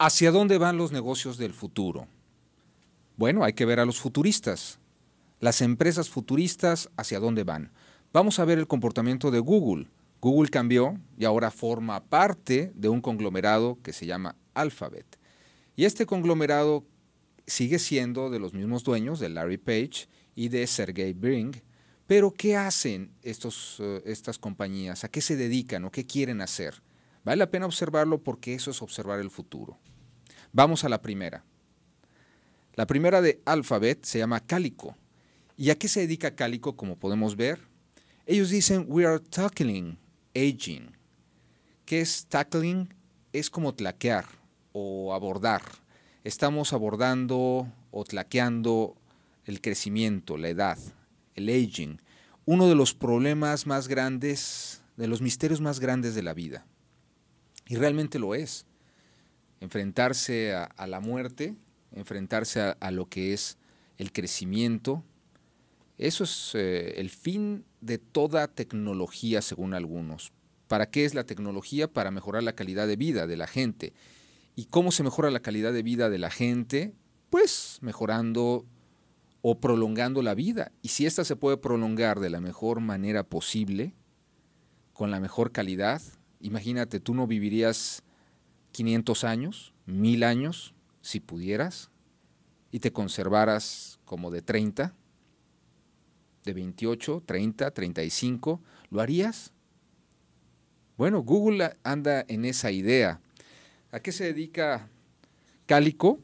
¿Hacia dónde van los negocios del futuro? Bueno, hay que ver a los futuristas. Las empresas futuristas, ¿hacia dónde van? Vamos a ver el comportamiento de Google. Google cambió y ahora forma parte de un conglomerado que se llama Alphabet. Y este conglomerado sigue siendo de los mismos dueños, de Larry Page y de Sergey Brin. Pero, ¿qué hacen estas compañías? ¿A qué se dedican o qué quieren hacer? Vale la pena observarlo porque eso es observar el futuro. Vamos a la primera. La primera de Alphabet se llama Calico. ¿Y a qué se dedica Calico? Como podemos ver, ellos dicen, we are tackling aging. ¿Qué es tackling? Es como tlaquear o abordar. Estamos abordando o tlaqueando el crecimiento, la edad, el aging. Uno de los problemas más grandes, de los misterios más grandes de la vida. Y realmente lo es. Enfrentarse a la muerte, enfrentarse a lo que es el crecimiento. Eso es el fin de toda tecnología, según algunos. ¿Para qué es la tecnología? Para mejorar la calidad de vida de la gente. ¿Y cómo se mejora la calidad de vida de la gente? Pues mejorando o prolongando la vida. Y si ésta se puede prolongar de la mejor manera posible, con la mejor calidad, imagínate, tú no vivirías 500 años, 1000 años, si pudieras, y te conservaras como de 30, de 28, 30, 35, ¿lo harías? Bueno, Google anda en esa idea. ¿A qué se dedica Calico?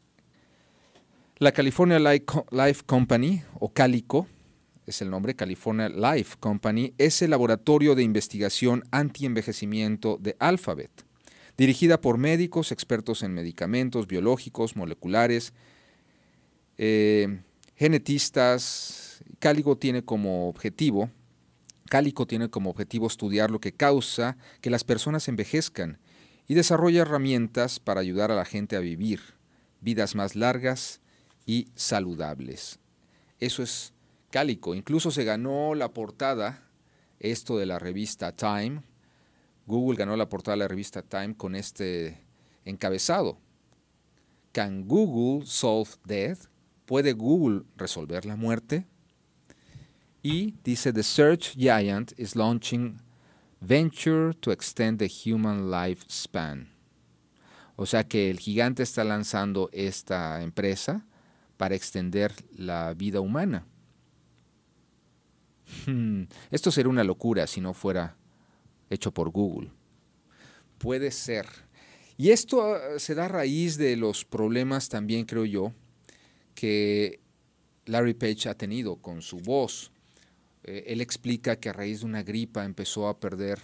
La California Life Company, o Calico, es el nombre, California Life Company, es el laboratorio de investigación anti-envejecimiento de Alphabet, dirigida por médicos, expertos en medicamentos biológicos, moleculares, genetistas. Calico tiene como objetivo estudiar lo que causa que las personas envejezcan y desarrolla herramientas para ayudar a la gente a vivir vidas más largas y saludables. Eso es Calico. Incluso se ganó la portada, esto de la revista Time. Google ganó la portada de la revista Time con este encabezado. ¿Can Google solve death? ¿Puede Google resolver la muerte? Y dice, the search giant is launching venture to extend the human lifespan. O sea que el gigante está lanzando esta empresa para extender la vida humana. Esto sería una locura si no fuera hecho por Google. Puede ser. Y esto se da a raíz de los problemas también, creo yo, que Larry Page ha tenido con su voz. Él explica que a raíz de una gripa empezó a perder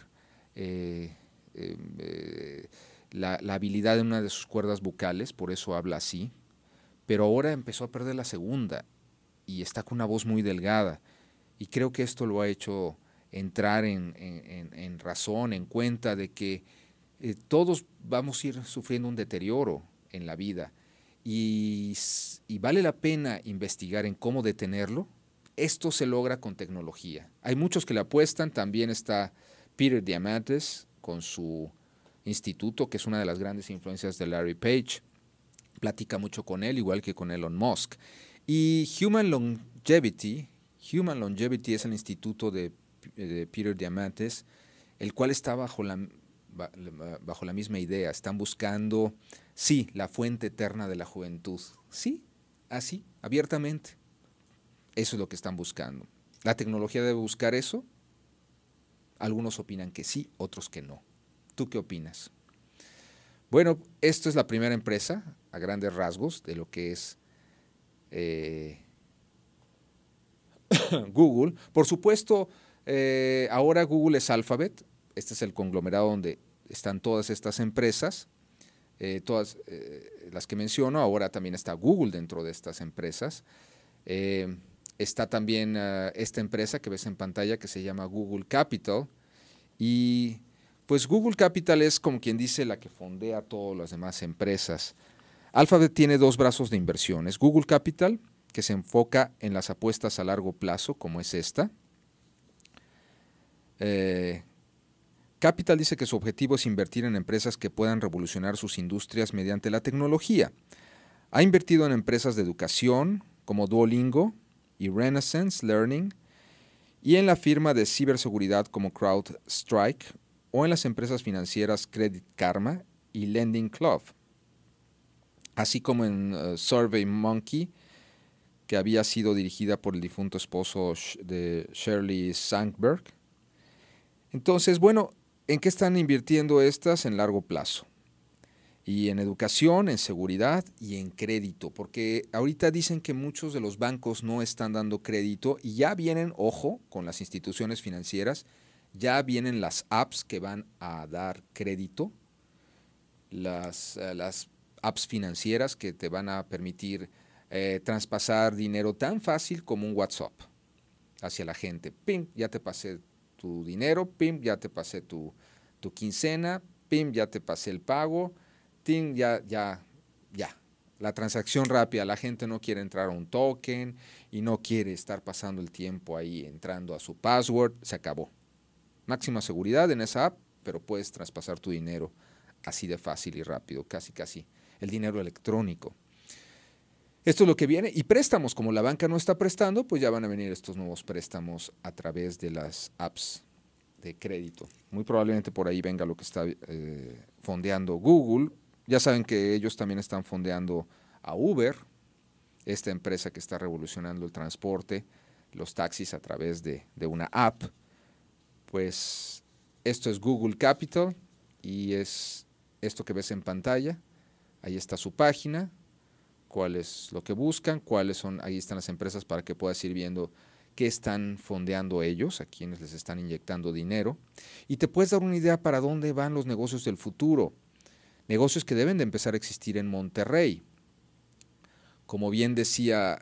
la habilidad de una de sus cuerdas vocales, por eso habla así, pero ahora empezó a perder la segunda y está con una voz muy delgada. Y creo que esto lo ha hecho entrar en razón, en cuenta de que todos vamos a ir sufriendo un deterioro en la vida y vale la pena investigar en cómo detenerlo. Esto se logra con tecnología. Hay muchos que le apuestan, también está Peter Diamandis con su instituto, que es una de las grandes influencias de Larry Page. Platica mucho con él, igual que con Elon Musk. Y Human Longevity es el instituto de Peter Diamandis, el cual está bajo la misma idea. Están buscando, sí, la fuente eterna de la juventud. Sí, así, abiertamente. Eso es lo que están buscando. ¿La tecnología debe buscar eso? Algunos opinan que sí, otros que no. ¿Tú qué opinas? Bueno, esto es la primera empresa, a grandes rasgos, de lo que es Google. Por supuesto, ahora Google es Alphabet. Este es el conglomerado donde están todas estas empresas, todas las que menciono. Ahora también está Google dentro de estas empresas. Está también esta empresa que ves en pantalla que se llama Google Capital. Y pues Google Capital es, como quien dice, la que fondea todas las demás empresas. Alphabet tiene dos brazos de inversiones. Google Capital, que se enfoca en las apuestas a largo plazo, como es esta. Capital dice que su objetivo es invertir en empresas que puedan revolucionar sus industrias mediante la tecnología. Ha invertido en empresas de educación como Duolingo y Renaissance Learning y en la firma de ciberseguridad como CrowdStrike o en las empresas financieras Credit Karma y Lending Club, así como en SurveyMonkey, que había sido dirigida por el difunto esposo de Sheryl Sandberg. Entonces, bueno, ¿en qué están invirtiendo estas? En largo plazo. Y en educación, en seguridad y en crédito, porque ahorita dicen que muchos de los bancos no están dando crédito y ya vienen, ojo, con las instituciones financieras, ya vienen las apps que van a dar crédito, las apps financieras que te van a permitir traspasar dinero tan fácil como un WhatsApp hacia la gente. Pim, ya te pasé tu dinero, pim, ya te pasé tu quincena, pim, ya te pasé el pago. Ya. La transacción rápida, la gente no quiere entrar a un token y no quiere estar pasando el tiempo ahí entrando a su password, se acabó. Máxima seguridad en esa app, pero puedes traspasar tu dinero así de fácil y rápido, casi. El dinero electrónico. Esto es lo que viene. Y préstamos, como la banca no está prestando, pues ya van a venir estos nuevos préstamos a través de las apps de crédito. Muy probablemente por ahí venga lo que está fondeando Google. Ya saben que ellos también están fondeando a Uber, esta empresa que está revolucionando el transporte, los taxis a través de una app. Pues esto es Google Capital y es esto que ves en pantalla. Ahí está su página, cuál es lo que buscan, cuáles son, ahí están las empresas para que puedas ir viendo qué están fondeando ellos, a quienes les están inyectando dinero. Y te puedes dar una idea para dónde van los negocios del futuro. Negocios que deben de empezar a existir en Monterrey. Como bien decía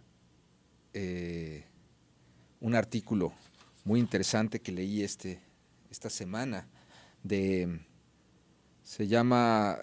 un artículo muy interesante que leí esta semana, se llama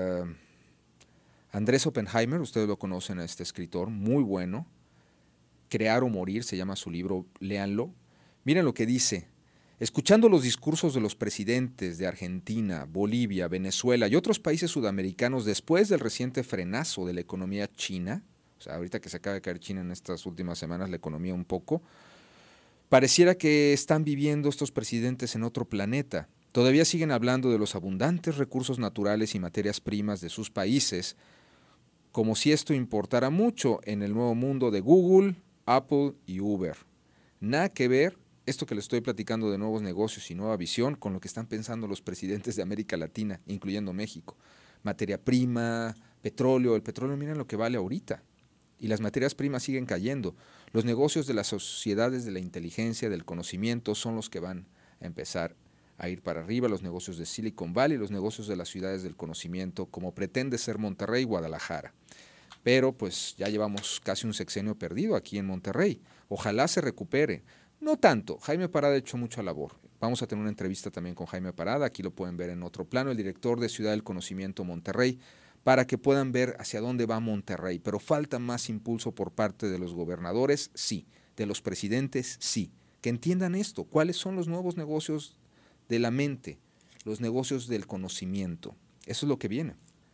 Andrés Oppenheimer, ustedes lo conocen a este escritor, muy bueno. Crear o morir se llama su libro, léanlo. Miren lo que dice. Escuchando los discursos de los presidentes de Argentina, Bolivia, Venezuela y otros países sudamericanos después del reciente frenazo de la economía china, o sea, ahorita que se acaba de caer China en estas últimas semanas, la economía un poco, pareciera que están viviendo estos presidentes en otro planeta. Todavía siguen hablando de los abundantes recursos naturales y materias primas de sus países, como si esto importara mucho en el nuevo mundo de Google, Apple y Uber. Nada que ver esto que les estoy platicando de nuevos negocios y nueva visión con lo que están pensando los presidentes de América Latina, incluyendo México. Materia prima, petróleo, el petróleo miren lo que vale ahorita. Y las materias primas siguen cayendo. Los negocios de las sociedades de la inteligencia, del conocimiento, son los que van a empezar a ir para arriba, los negocios de Silicon Valley, los negocios de las ciudades del conocimiento, como pretende ser Monterrey y Guadalajara. Pero pues ya llevamos casi un sexenio perdido aquí en Monterrey. Ojalá se recupere. No tanto. Jaime Parada ha hecho mucha labor. Vamos a tener una entrevista también con Jaime Parada. Aquí lo pueden ver en otro plano, el director de Ciudad del Conocimiento Monterrey, para que puedan ver hacia dónde va Monterrey. Pero falta más impulso por parte de los gobernadores, sí. De los presidentes, sí. Que entiendan esto. ¿Cuáles son los nuevos negocios de la mente? Los negocios del conocimiento. Eso es lo que viene.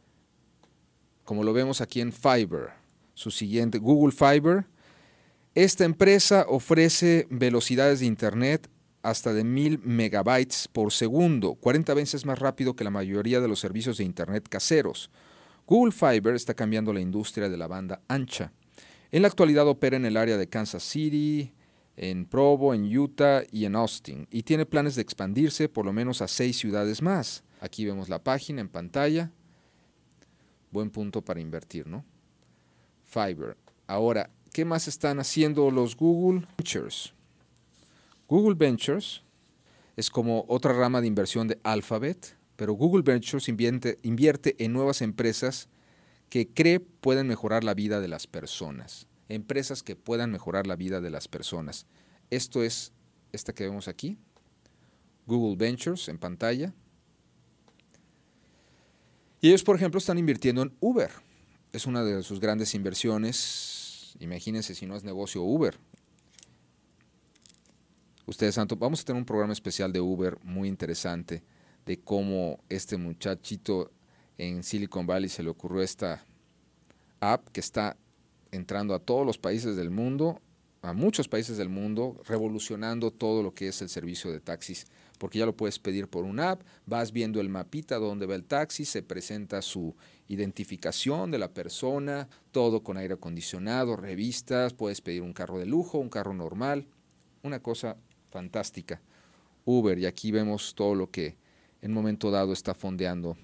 Como lo vemos aquí en Fiverr, su siguiente, Google Fiverr. Esta empresa ofrece velocidades de internet hasta de 1000 megabytes por segundo, 40 veces más rápido que la mayoría de los servicios de internet caseros. Google Fiverr está cambiando la industria de la banda ancha. En la actualidad opera en el área de Kansas City, en Provo, en Utah y en Austin, y tiene planes de expandirse por lo menos a 6 ciudades más. Aquí vemos la página en pantalla. Buen punto para invertir, ¿no? Fiverr. Ahora, ¿qué más están haciendo los Google Ventures? Google Ventures es como otra rama de inversión de Alphabet, pero Google Ventures invierte en nuevas empresas que cree pueden mejorar la vida de las personas. Empresas que puedan mejorar la vida de las personas. Esto es esta que vemos aquí, Google Ventures en pantalla. Y ellos, por ejemplo, están invirtiendo en Uber. Es una de sus grandes inversiones. Imagínense si no es negocio Uber. Ustedes, Santo, vamos a tener un programa especial de Uber muy interesante, de cómo este muchachito en Silicon Valley se le ocurrió esta app que está entrando a todos los países del mundo, a muchos países del mundo, revolucionando todo lo que es el servicio de taxis, porque ya lo puedes pedir por una app, vas viendo el mapita donde va el taxi, se presenta su identificación de la persona, todo con aire acondicionado, revistas, puedes pedir un carro de lujo, un carro normal, una cosa fantástica. Uber, y aquí vemos todo lo que en un momento dado está fondeando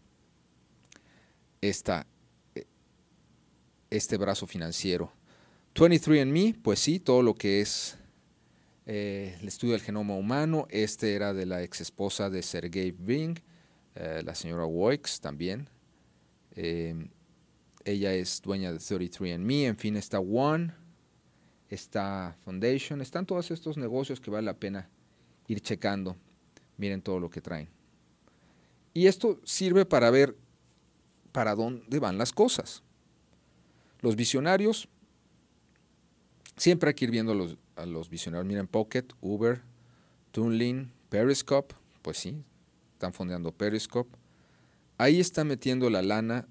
este brazo financiero. 23andMe, pues sí, todo lo que es el estudio del genoma humano. Este era de la ex esposa de Sergey Brin, la señora Woix también. Ella es dueña de 23andMe. En fin, está One, está Foundation. Están todos estos negocios que vale la pena ir checando. Miren todo lo que traen. Y esto sirve para ver para dónde van las cosas. Los visionarios, siempre hay que ir viendo a los visionarios. Miren, Pocket, Uber, Toonlin, Periscope, pues sí, están fondeando Periscope. Ahí está metiendo la lana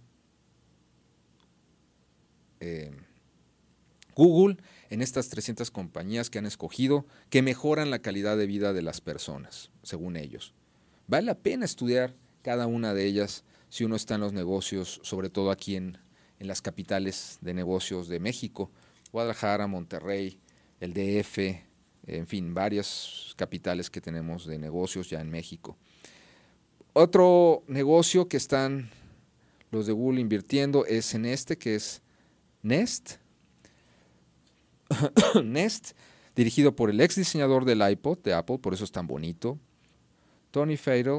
Google en estas 300 compañías que han escogido, que mejoran la calidad de vida de las personas, según ellos. Vale la pena estudiar cada una de ellas si uno está en los negocios, sobre todo aquí en las capitales de negocios de México, Guadalajara, Monterrey, el DF, en fin, varias capitales que tenemos de negocios ya en México. Otro negocio que están los de Google invirtiendo es en este, que es Nest. Nest, dirigido por el ex diseñador del iPod de Apple, por eso es tan bonito. Tony Fadell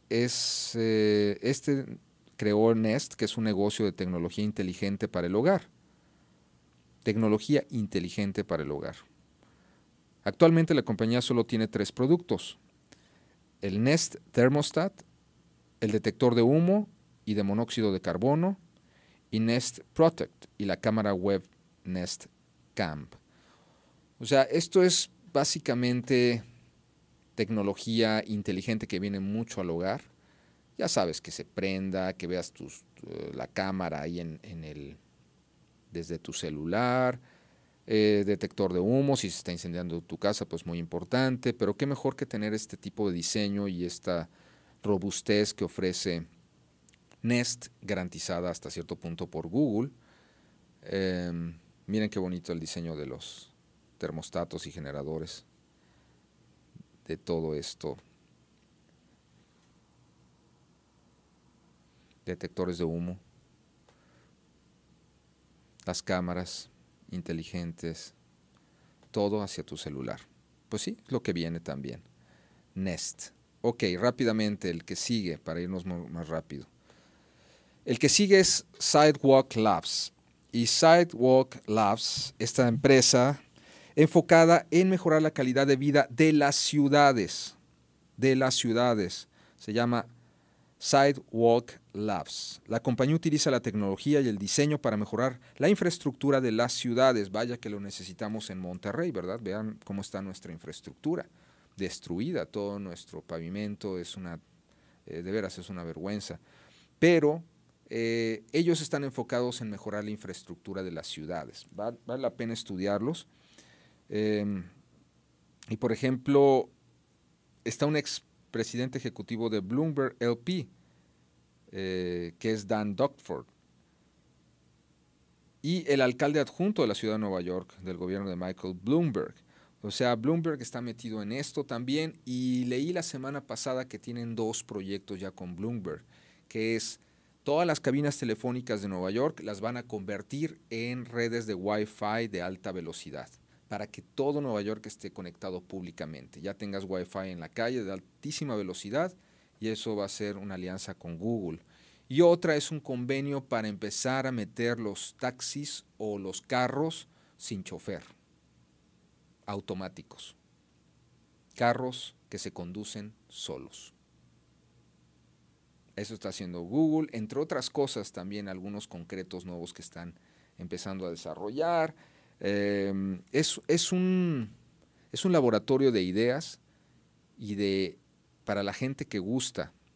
creó Nest, que es un negocio de tecnología inteligente para el hogar. Tecnología inteligente para el hogar. Actualmente la compañía solo tiene 3 productos: el Nest Thermostat, el detector de humo y de monóxido de carbono, y Nest Protect y la cámara web Nest Cam. O sea, esto es básicamente tecnología inteligente que viene mucho al hogar. Ya sabes, que se prenda, que veas la cámara ahí desde tu celular, detector de humo, si se está incendiando tu casa, pues muy importante, pero qué mejor que tener este tipo de diseño y esta robustez que ofrece Nest, garantizada hasta cierto punto por Google. Miren qué bonito el diseño de los termostatos y generadores de todo esto. Detectores de humo, las cámaras inteligentes, todo hacia tu celular. Pues sí, es lo que viene también. Nest. Ok, rápidamente el que sigue, para irnos más rápido. El que sigue es Sidewalk Labs. Y Sidewalk Labs, esta empresa enfocada en mejorar la calidad de vida de las ciudades. Se llama Sidewalk Labs. La compañía utiliza la tecnología y el diseño para mejorar la infraestructura de las ciudades. Vaya que lo necesitamos en Monterrey, ¿verdad? Vean cómo está nuestra infraestructura. Destruida, todo nuestro pavimento es de veras es una vergüenza. Pero ellos están enfocados en mejorar la infraestructura de las ciudades. Vale la pena estudiarlos. Y por ejemplo, está un expresidente ejecutivo de Bloomberg LP, que es Dan Duckford, y el alcalde adjunto de la ciudad de Nueva York, del gobierno de Michael Bloomberg. O sea, Bloomberg está metido en esto también, y leí la semana pasada que tienen 2 proyectos ya con Bloomberg, que es todas las cabinas telefónicas de Nueva York las van a convertir en redes de Wi-Fi de alta velocidad, para que todo Nueva York esté conectado públicamente. Ya tengas Wi-Fi en la calle de altísima velocidad, y eso va a ser una alianza con Google. Y otra es un convenio para empezar a meter los taxis o los carros sin chofer, automáticos. Carros que se conducen solos. Eso está haciendo Google, entre otras cosas también algunos concretos nuevos que están empezando a desarrollar. Es un laboratorio de ideas y para la gente que gusta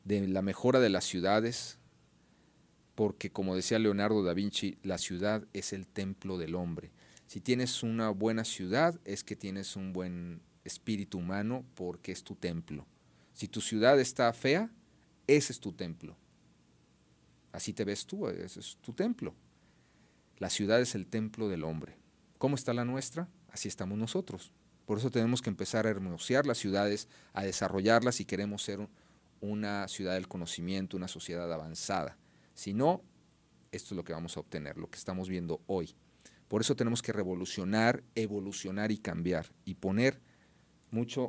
de la mejora de las ciudades, porque como decía Leonardo da Vinci, la ciudad es el templo del hombre. Si tienes una buena ciudad, es que tienes un buen espíritu humano, porque es tu templo. Si tu ciudad está fea, ese es tu templo. Así te ves tú, ese es tu templo. La ciudad es el templo del hombre. ¿Cómo está la nuestra? Así estamos nosotros. Por eso tenemos que empezar a hermosear las ciudades, a desarrollarlas si queremos ser una ciudad del conocimiento, una sociedad avanzada. Si no, esto es lo que vamos a obtener, lo que estamos viendo hoy. Por eso tenemos que revolucionar, evolucionar y cambiar, y poner mucho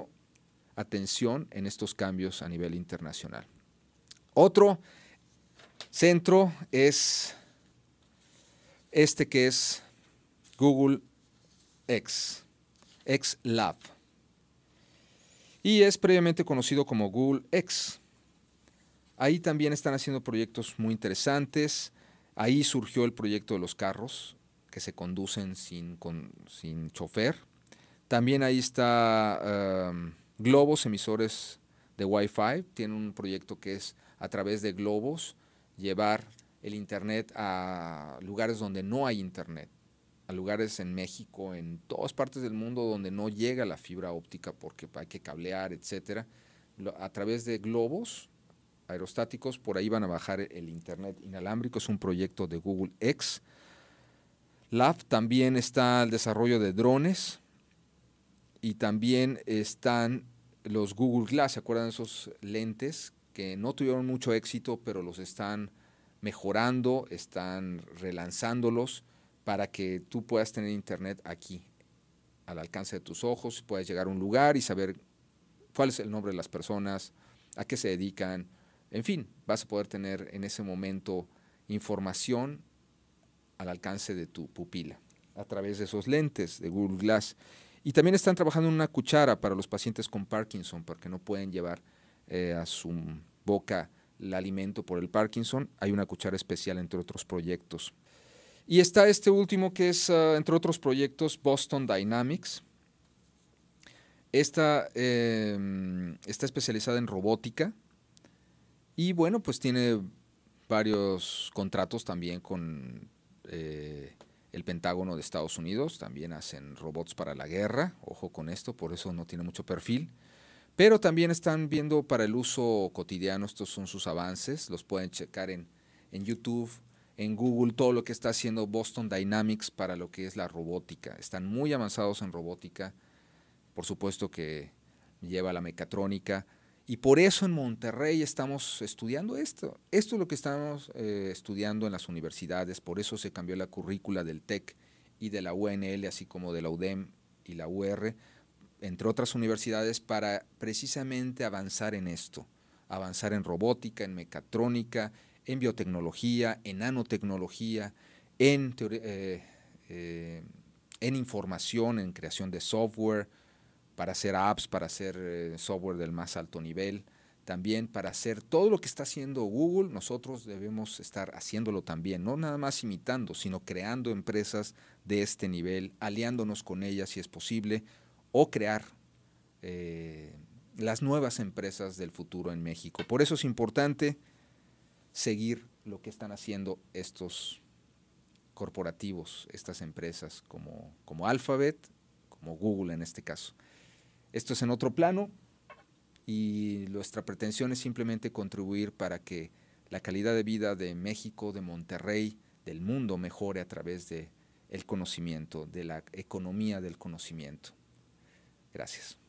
atención en estos cambios a nivel internacional. Otro centro es este, que es Google X Lab, y es previamente conocido como Google X. Ahí también están haciendo proyectos muy interesantes. Ahí surgió el proyecto de los carros que se conducen sin chofer. También ahí está globos emisores de Wi-Fi. Tiene un proyecto que es a través de globos llevar el internet a lugares donde no hay internet, a lugares en México, en todas partes del mundo donde no llega la fibra óptica porque hay que cablear, etcétera. A través de globos aerostáticos, por ahí van a bajar el internet inalámbrico. Es un proyecto de Google X Lab. También está el desarrollo de drones, y también están los Google Glass. ¿Se acuerdan de esos lentes que no tuvieron mucho éxito, pero los están mejorando, están relanzándolos para que tú puedas tener internet aquí, al alcance de tus ojos, puedas llegar a un lugar y saber cuál es el nombre de las personas, a qué se dedican, en fin, vas a poder tener en ese momento información al alcance de tu pupila a través de esos lentes de Google Glass. Y también están trabajando en una cuchara para los pacientes con Parkinson, porque no pueden llevar a su boca el alimento por el Parkinson. Hay una cuchara especial, entre otros proyectos. Y está este último que es, entre otros proyectos, Boston Dynamics. Esta está especializada en robótica y bueno, pues tiene varios contratos también con el Pentágono de Estados Unidos. También hacen robots para la guerra, ojo con esto, por eso no tiene mucho perfil. Pero también están viendo para el uso cotidiano. Estos son sus avances, los pueden checar en YouTube, en Google, todo lo que está haciendo Boston Dynamics para lo que es la robótica. Están muy avanzados en robótica, por supuesto que lleva la mecatrónica, y por eso en Monterrey estamos estudiando esto. Esto es lo que estamos estudiando en las universidades, por eso se cambió la currícula del TEC y de la UNL, así como de la UDEM y la UR, entre otras universidades, para precisamente avanzar en esto, avanzar en robótica, en mecatrónica, en biotecnología, en nanotecnología, en información, en creación de software, para hacer apps, para hacer software del más alto nivel, también para hacer todo lo que está haciendo Google. Nosotros debemos estar haciéndolo también, no nada más imitando, sino creando empresas de este nivel, aliándonos con ellas si es posible, o crear las nuevas empresas del futuro en México. Por eso es importante seguir lo que están haciendo estos corporativos, estas empresas como Alphabet, como Google en este caso. Esto es en otro plano y nuestra pretensión es simplemente contribuir para que la calidad de vida de México, de Monterrey, del mundo mejore a través del conocimiento, de la economía del conocimiento. Gracias.